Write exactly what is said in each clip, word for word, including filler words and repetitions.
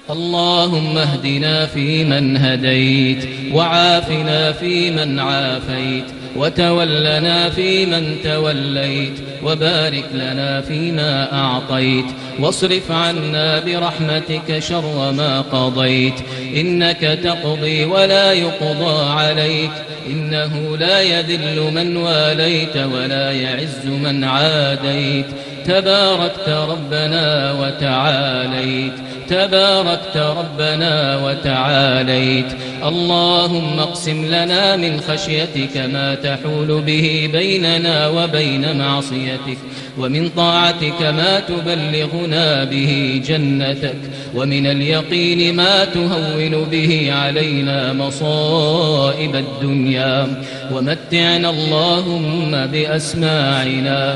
اللهم اهدنا فيمن هديت، وعافنا فيمن عافيت، وتولنا فيمن توليت، وبارك لنا فيما أعطيت، واصرف عنا برحمتك شر ما قضيت. إنك تقضي ولا يقضى عليك، إنه لا يذل من واليت ولا يعز من عاديت. تباركت ربنا وتعاليت، تباركت ربنا وتعاليت. اللهم اقسم لنا من خشيتك ما تحول به بيننا وبين معصيتك، ومن طاعتك ما تبلغنا به جنتك، ومن اليقين ما تهون به علينا مصائب الدنيا. ومتعنا اللهم بأسماعنا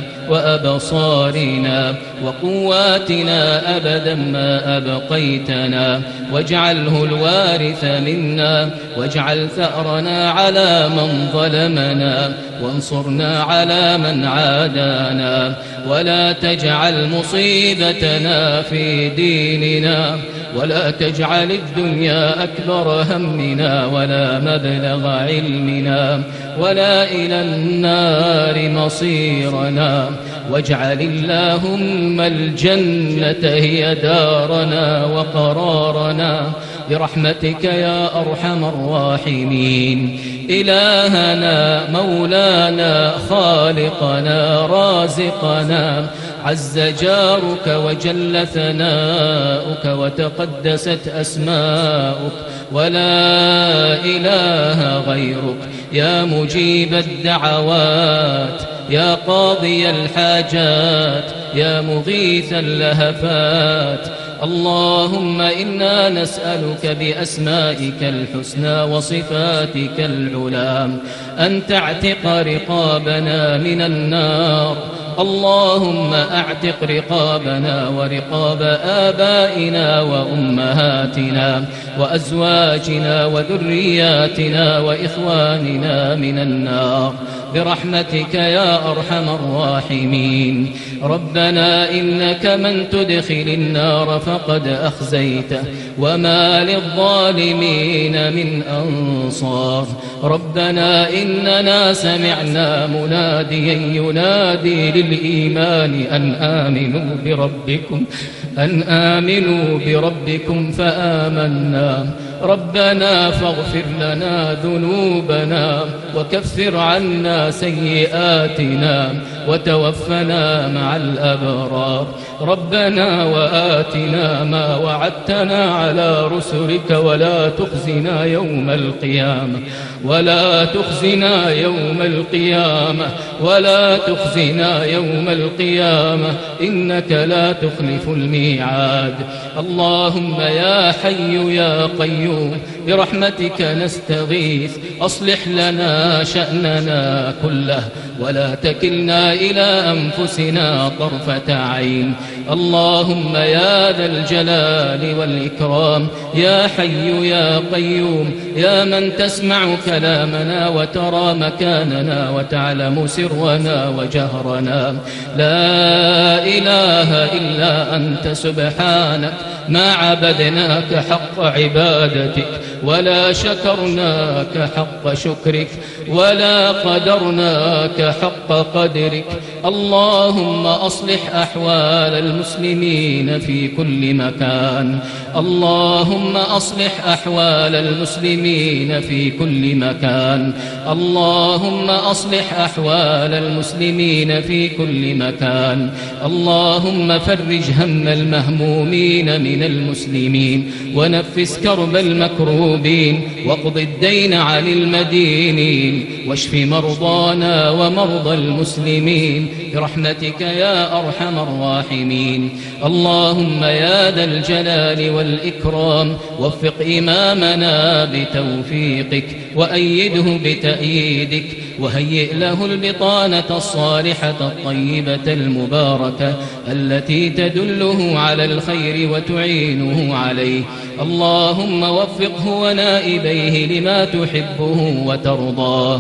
وأبصارنا وقواتنا أبدا ما أبقيتنا، واجعله الوارث منا، واجعل ثأرنا على من ظلمنا، وانصرنا على من عادانا، ولا تجعل مصيبتنا في ديننا، ولا تجعل الدنيا أكبر همنا ولا مبلغ علمنا ولا إلى النار مصيرنا. واجعل اللهم الجنة هي دارنا وقرارنا برحمتك يا أرحم الراحمين. إلهنا مولانا خالقنا رازقنا، عز جارك وجل ثناؤك وتقدست أسماؤك، ولا إله غيرك يا مجيب الدعوات، يا قاضي الحاجات، يا مغيث اللهفات. اللهم إنا نسألك بأسمائك الحسنى وصفاتك العلى أن تعتق رقابنا من النار. اللهم أعتق رقابنا ورقاب آبائنا وأمهاتنا وأزواجنا وذرياتنا وإخواننا من النار برحمتك يا أرحم الراحمين. ربنا إنك من تدخل النار فقد أخزيته، وما للظالمين من أنصار. ربنا إننا سمعنا مناديا ينادي للإيمان أن آمنوا بربكم أن آمنوا بربكم فآمنا. ربنا فاغفر لنا ذنوبنا وكفر عنا سيئاتنا وتوفنا مع الأبرار. ربنا وآتنا ما وعدتنا على رسلك ولا تخزنا يوم القيامة ولا تخزنا يوم القيامة ولا تخزنا يوم القيامة إنك لا تخلف الميعاد. اللهم يا حي يا قيوم برحمتك نستغيث، أصلح لنا شأننا كله ولا تكلنا إلى أنفسنا طرفة عين. اللهم يا ذا الجلال والإكرام يا حي يا قيوم يا من تسمع كلامنا وترى مكاننا وتعلم سرنا وجهرنا، لا إله إلا أنت سبحانك ما عبدناك حق عبادتك ولا شكرناك حق شكرك ولا قدرناك حق قدرك. اللهم أصلح أحوال المسلمين في كل مكان. اللهم أصلح أحوال المسلمين في كل مكان. اللهم أصلح أحوال المسلمين في كل مكان. اللهم فرج هم المهمومين من المسلمين ونفس كرب المكروبين واقض الدين عن المدينين واشف مرضانا ومرضى المسلمين برحمتك يا أرحم الراحمين. اللهم يا ذا الجلال والإكرام وفق إمامنا بتوفيقك وأيده بتأييدك وهيئ له البطانة الصالحة الطيبة المباركة التي تدله على الخير وتعينه عليه. اللهم وفقه ونائبيه لما تحبه وترضاه.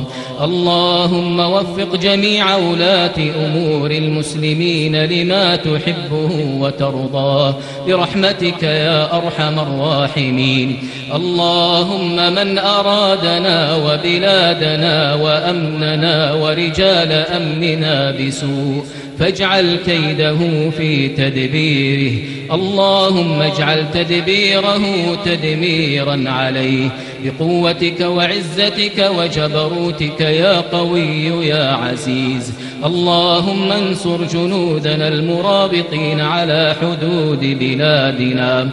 اللهم وفق جميع ولاة أمور المسلمين لما تحبه وترضاه برحمتك يا أرحم الراحمين. اللهم من أرادنا وبلادنا وأمننا ورجال أمننا بسوء فاجعل كيده في تدبيره. اللهم اجعل تدبيره تدميرا عليه بقوتك وعزتك وجبروتك يا قوي يا عزيز. اللهم انصر جنودنا المرابطين على حدود بلادنا.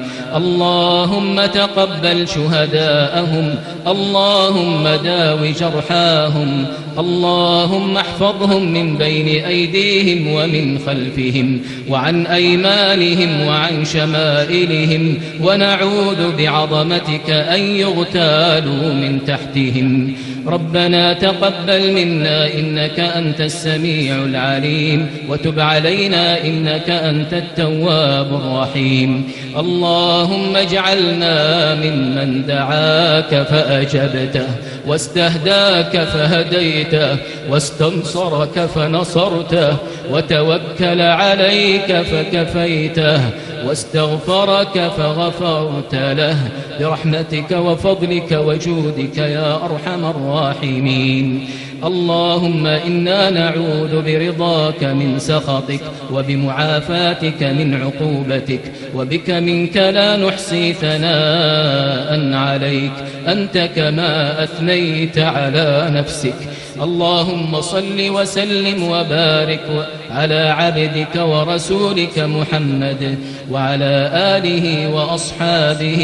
اللهم تقبل شهداءهم. اللهم داو جرحاهم. اللهم احفظهم من بين أيديهم ومن خلفهم وعن أيمانهم وعن شمائلهم، ونعوذ بعظمتك أن يغتالوا من تحتهم. ربنا تقبل منا إنك أنت السميع العليم، وتب علينا إنك أنت التواب الرحيم. اللهم اجعلنا ممن دعاك فأجبته، واستهداك فهديته، واستنصرك فنصرته، وتوكل عليك فكفيته، واستغفرك فغفرت له برحمتك وفضلك وجودك يا أرحم الراحمين. اللهم إنا نعوذ برضاك من سخطك، وبمعافاتك من عقوبتك، وبك منك لا نحصي ثناء عليك أنت كما أثنيت على نفسك. اللهم صل وسلم وبارك على عبدك ورسولك محمد وعلى آله وأصحابه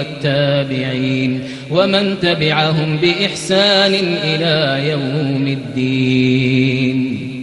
والتابعين ومن تبعهم بإحسان إلى يوم الدين.